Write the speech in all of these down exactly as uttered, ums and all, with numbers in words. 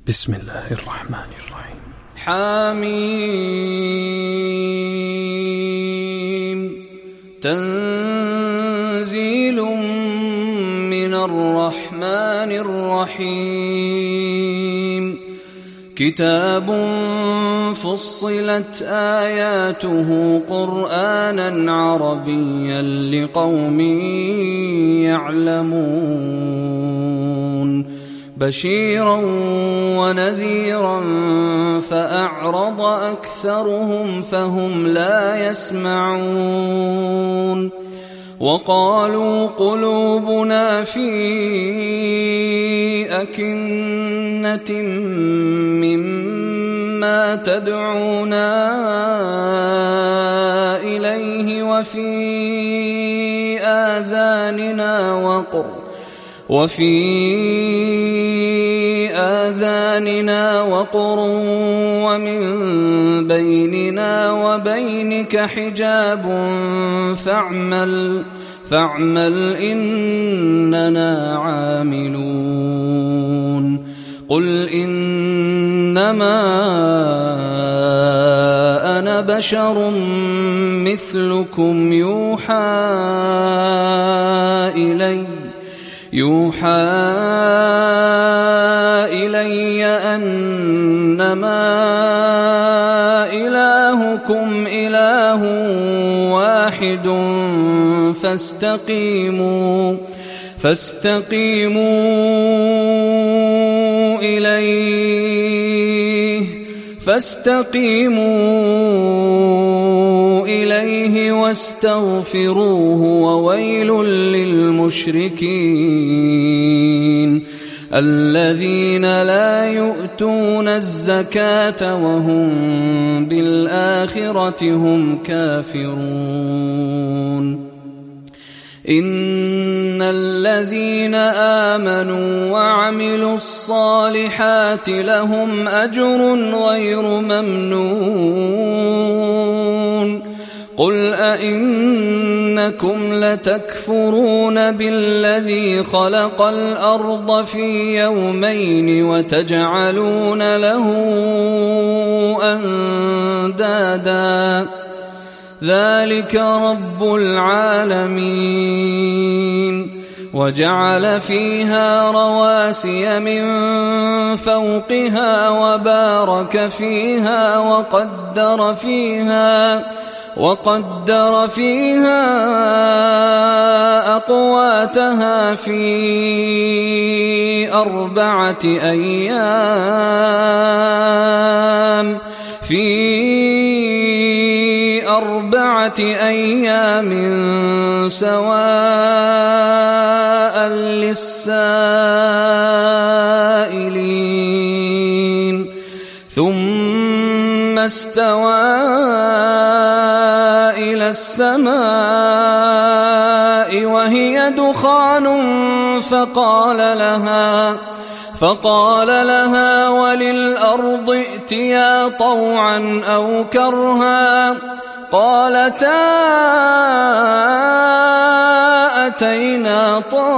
بسم الله الرحمن الرحيم. حميم. تنزيل من الرحمن الرحيم. كتاب فصلت آياته قرآنا عربيا لقوم يعلمون بشيرا ونذيرا فأعرض أكثرهم فهم لا يسمعون. وقالوا قلوبنا في أكنة مما تدعونا إليه وفي آذاننا وقر وفي آذاننا وقر ومن بيننا وبينك حجاب فاعمل فاعمل إننا عاملون. قل إنما أنا بشر مثلكم يوحى إلي يوحى إلي أنما إلهكم إله واحد فاستقيموا فاستقيموا إليه فاستقيموا إليه واستغفروه وويل للمشركين الذين لا يؤتون الزكاة وهم بالآخرة هم كافرون. إن الذين آمنوا وعملوا الصالحات لهم أجر غير ممنون. قل أئنكم لتكفرون بالذي خلق الأرض في يومين وتجعلون له أندادا ذلك رب العالمين. وجعل فيها رواسي من فوقها وبارك فيها وقدر فيها وقدر فيها أقواتها في أربعة أيام في أربعة أيام سواء للسائلين. ثم استوى إلى السماء وهي دخان فقال لها فقال لها وللأرض ائتيا طوعا أو كرها قالتا أتينا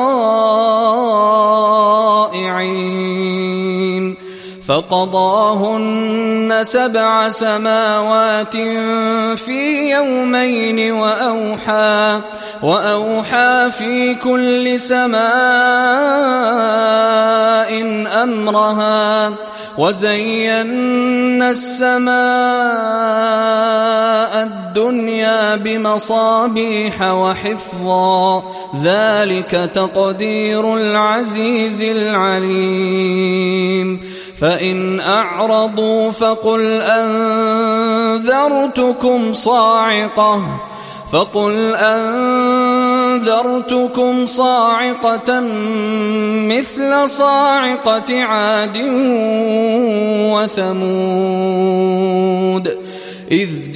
طائعين. فقضاهن سبع سماوات في يومين وأوحى وأوحى في كل سماء أمرها وزينا السماء الدنيا بمصابيح وحفظا ذلك تقدير العزيز العليم. فإن أعرضوا فقل أنذرتكم صاعقة فقل أنذرتكم صاعقة مثل صاعقة عاد وثمود إذ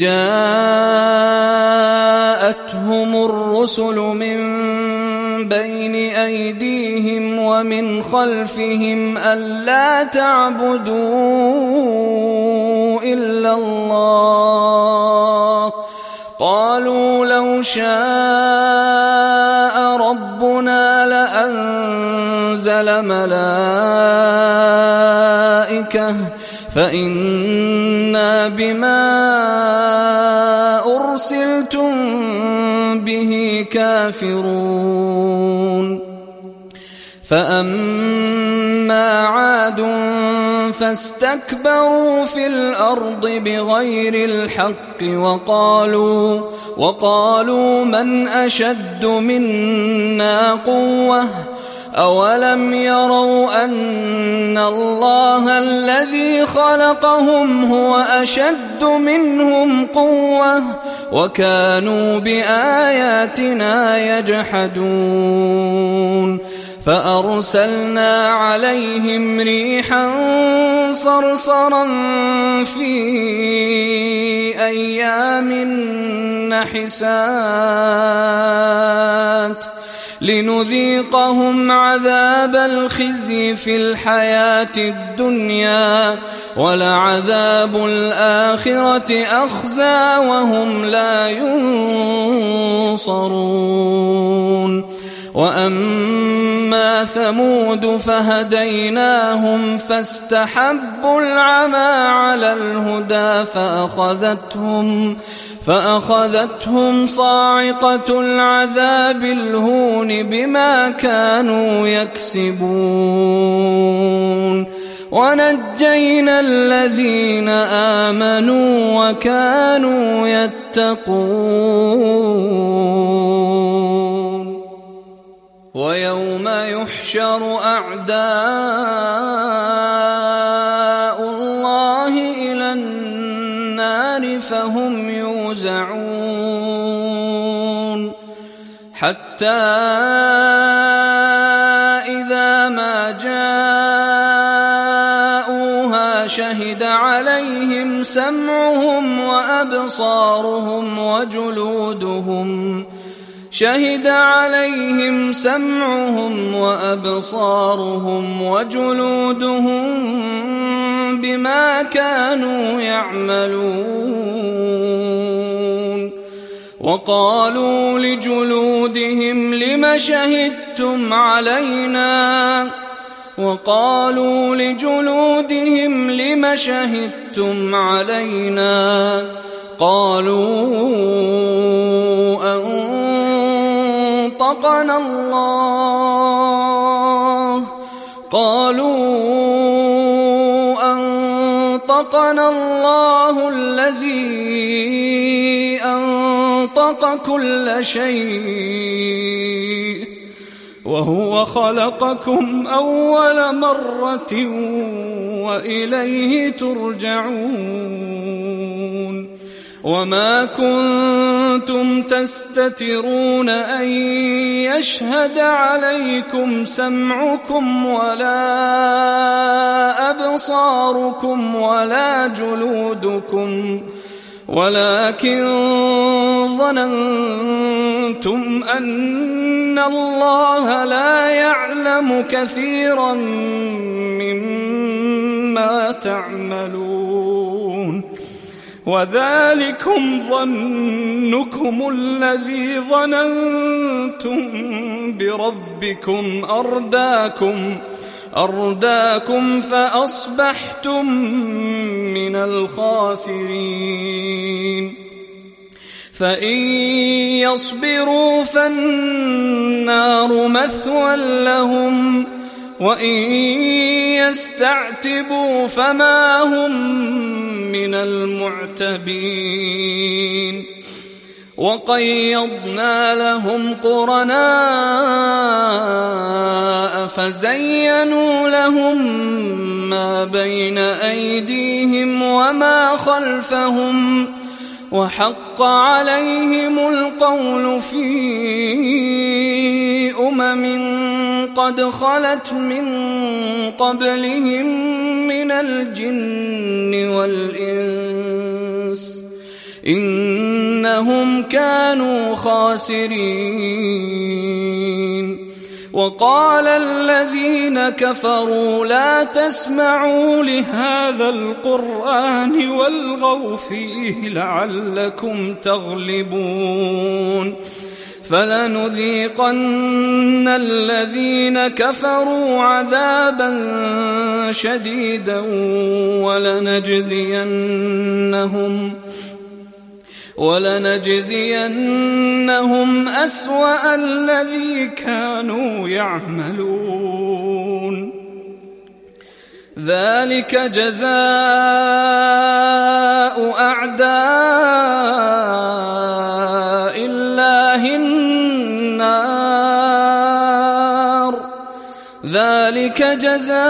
جاءتهم الرسل من بين أيديهم ومن خلفهم ألا تعبدوا إلا الله قالوا لو شاء ربنا لأنزل ملائكة فإنا بما أرسلتم به كافرون فأما عاد فاستكبروا في الأرض بغير الحق وقالوا, وقالوا من أشد منا قوة أولم يروا أن الله الذي خلقهم هو أشد منهم قوة وكانوا بآياتنا يجحدون فأرسلنا عليهم ريحا صرصرا في أيام نحسات لنذيقهم عذاب الخزي في الحياة الدنيا ولعذاب الآخرة أخزى وهم لا ينصرون وأما ثمود فهديناهم فاستحبوا العمى على الهدى فأخذتهم فأخذتهم صاعقة العذاب الهون بما كانوا يكسبون ونجينا الذين آمنوا وكانوا يتقون ويوم يحشر أعداء الله إلى النار فهم يوزعون حتى إذا ما جاءوها شهد عليهم سمعهم وأبصارهم وجلودهم شهد عليهم سمعهم وأبصارهم وجلودهم بما كانوا يعملون وقالوا لجلودهم لم شهدتم علينا وقالوا لجلودهم لم شهدتم علينا قالوا أنطقنا الله قالوا أنطقنا الله الذي أنطق كل شيء وهو خلقكم أول مرة وإليه ترجعون وما كنتم تستترون أن يشهد عليكم سمعكم ولا أبصاركم ولا جلودكم ولكن ظننتم أن الله لا يعلم كثيرا مما تعملون وذلكم ظنكم الذي ظننتم بربكم أرداكم أرداكم فأصبحتم من الخاسرين فإن يصبروا فالنار مثوى لهم وإن يستعتبوا فما هم من المعتبين وقيضنا لهم قرناء فزينوا لهم ما بين أيديهم وما خلفهم وحق عليهم القول في أمم قد خلت من قبلهم من الجن والإنس إنهم كانوا خاسرين وقال الذين كفروا لا تسمعوا لهذا القرآن والغوا فيه لعلكم تغلبون فلنذيقن الذين كفروا عذابا شديدا ولنجزينهم ولنجزينهم أسوأ الذي كانوا يعملون ذلك جزاء أعداء الله النار ذلك جزاء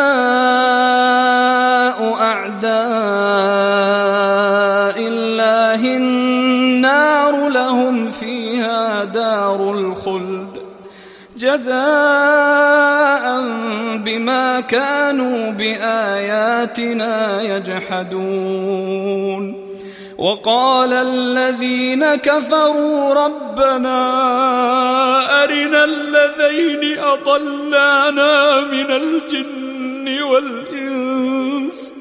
أعداء الله النار لهم فيها دار الخلد جزاء بما كانوا بآياتنا يجحدون وقال الذين كفروا ربنا أرنا الذين أضلانا من الجن والإنس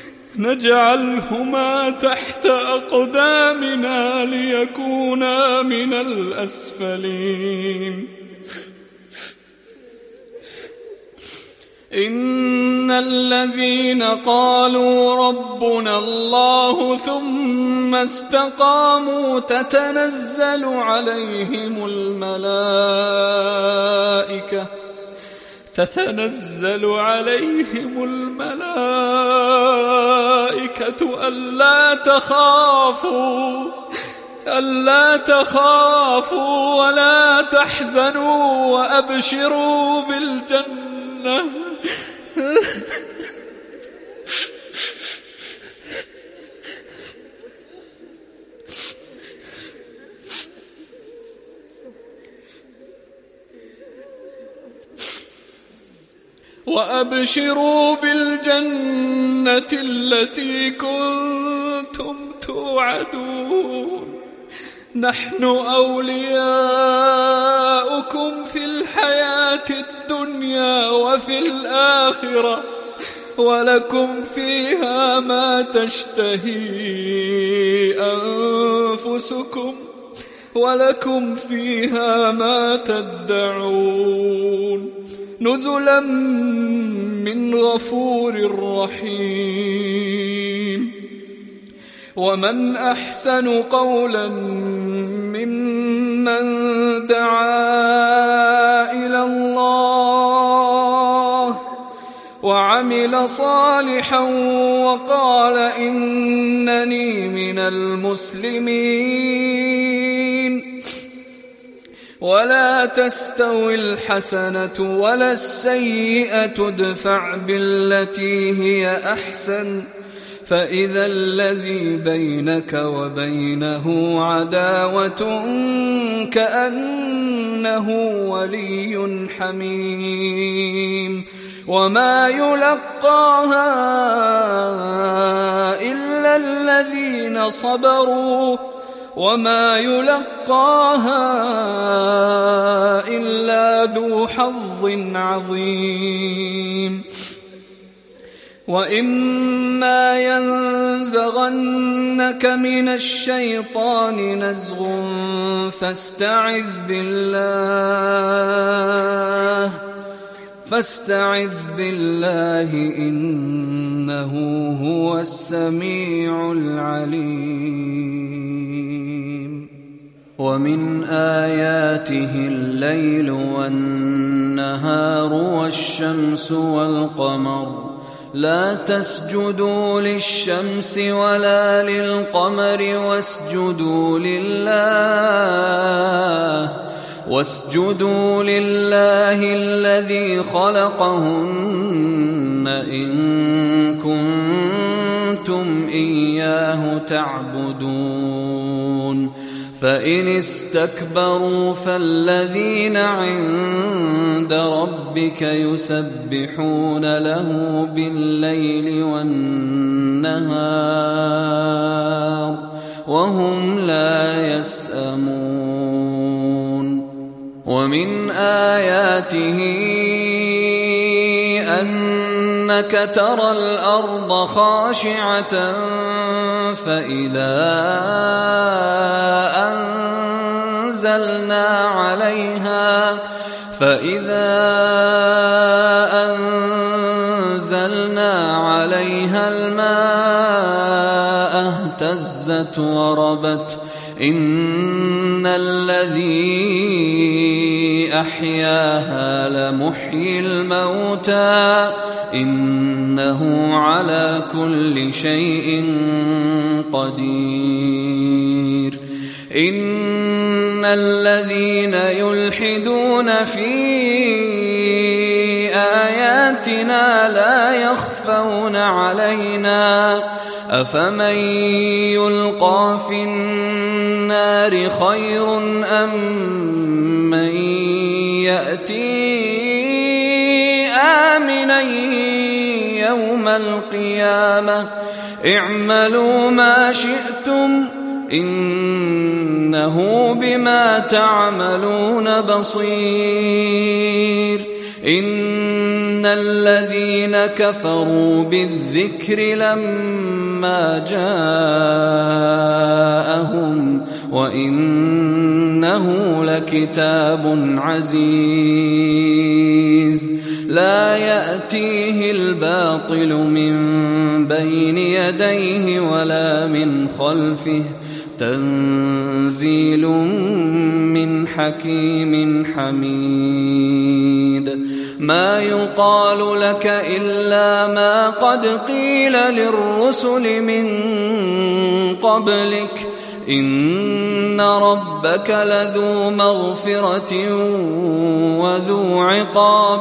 نجعلهما تحت أقدامنا ليكونا من الأسفلين إن الذين قالوا ربنا الله ثم استقاموا تتنزل عليهم الملائكة تتنزل عليهم الملائكة ألا تخافوا ألا تخافوا ولا تحزنوا وأبشروا بالجنة وأبشروا بالجنة التي كنتم توعدون نحن أولياؤكم في الحياة الدنيا وفي الآخرة ولكم فيها ما تشتهي أنفسكم ولكم فيها ما تدعون نزلا من غفور رحيم ومن أحسن قولا ممن دعا إلى الله وعمل صالحا وقال إنني من المسلمين ولا تستوي الحسنة ولا السيئة ادفع بالتي هي أحسن فإذا الذي بينك وبينه عداوة كأنه ولي حميم وما يلقاها إلا الذين صبروا وما يلقاها إلا ذو حظ عظيم وإما ينزغنك من الشيطان نزغ فاستعذ بالله فاستعذ بالله إنه هو السميع العليم ومن آياته الليل والنهار والشمس والقمر لا تسجدوا للشمس ولا للقمر واسجدوا لله واسجدوا لله الذي خلقهن إن كنتم إياه تعبدون فإن استكبروا فالذين عند ربك يسبحون له بالليل والنهار وهم لا يسأمون ومن آياته أنك ترى الأرض خاشعة فإذا أنزلنا عليها فإذا أنزلنا عليها الماء اهتزت وربت إن الذي أحياها لمحيي الموتى إنه على كل شيء قدير إن الذين يلحدون في آياتنا لا يخفون علينا أفمن يلقى في النار خير أم من يأتي آمنا يوم القيامة اعملوا ما شئتم إنه بما تعملون بصير إن الذين كفروا بالذكر لما جاءهم وإنه لكتاب عزيز لا يأتيه الباطل من بين يديه ولا من خلفه تنزيل من حكيم حميد ما يقال لك إلا ما قد قيل للرسل من قبلك إن ربك لذو مغفرة وذو عقاب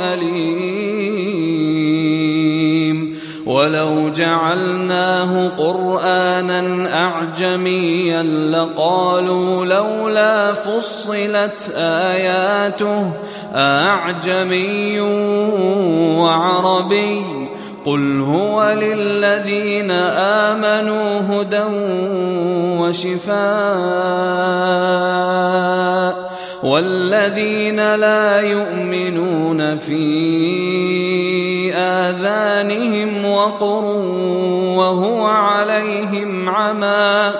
أليم ولو جعلناه قرآنا أعجميا لقالوا لولا فصلت آياته أعجمي وعربي قل هو للذين آمنوا هدى وشفاء والذين لا يؤمنون في آذانهم وقر وهو عليهم عمى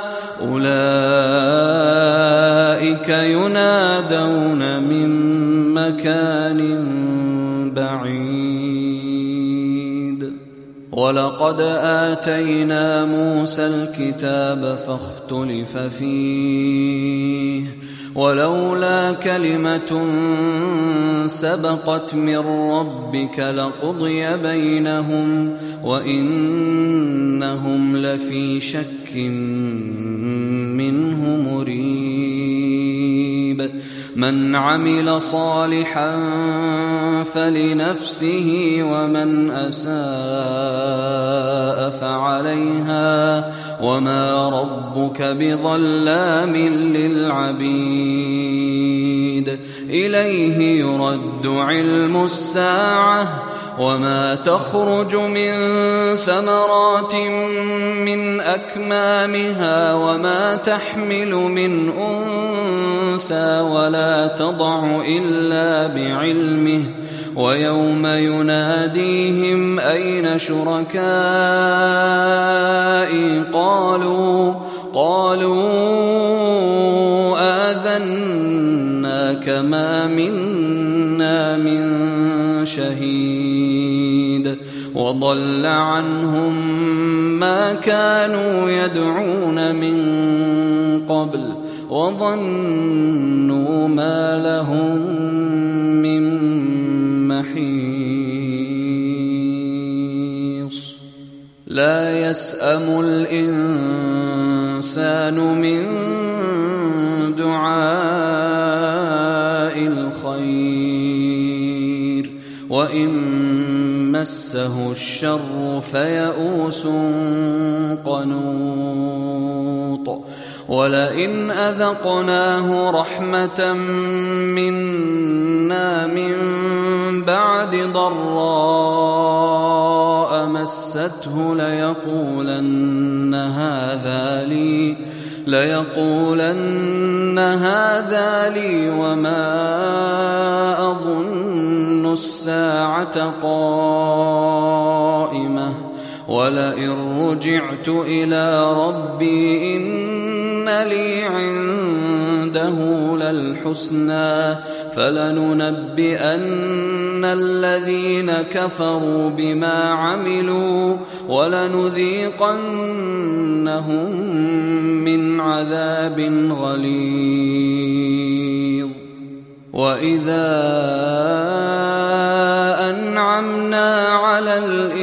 أولئك ينادون من مكان بعيد ولقد آتينا موسى الكتاب فاختلف فيه ولولا كلمة سبقت من ربك لقضي بينهم وإنهم لفي شك منه مريب من عمل صالحا فلنفسه ومن أساء فعليها وما ربك بظلام للعبيد إليه يرد علم الساعة وما تخرج من ثمرات من أكمامها وما تحمل من أنثى ولا تضع إلا بعلمه ويوم يناديهم أين شركائي قالوا قالوا آذناك ما منا من شهيد وضل عنهم ما كانوا يدعون من قبل وظنوا ما لهم من محيص لا يسأم الإنسان من دعاء الخير وإن مسه الشر فيئوس قنوط ولئن أذقناه رحمة منا من بعد ضراء مسته ليقولن هذا لي ليقولن هذا لي وما أظن الساعة قائمة ولئن رجعت إلى ربي إن لي عنده للحسنى فلننبئن الذين كفروا بما عملوا ولنذيقنهم من عذاب غليظ. وإذا أنعمنا على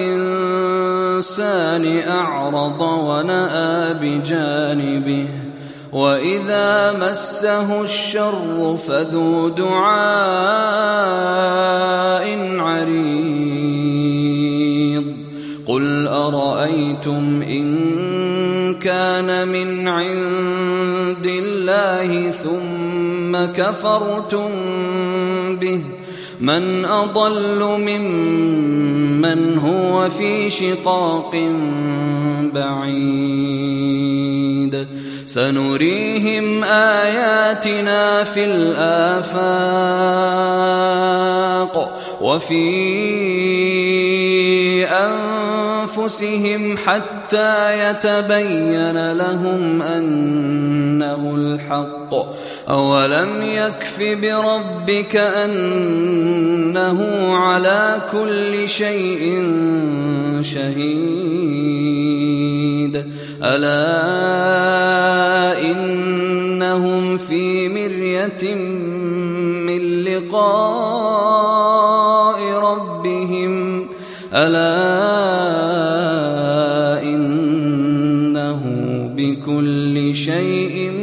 الإنسان أعرض ونأى بجانبه وإذا مسه الشر فذو دعاء عريض. قل أرأيتم إن كان من عند الله ثم كفرتم به من أضل ممن هو في شقاق بعيد. سنريهم آياتنا في الآفاق وفي أنفسهم حتى يتبين لهم أنه الحق. أولم يكف بربك أنه على كل شيء شهيد. ألا إنهم في مرية من لقاء ربهم ألا إنه بكل شيء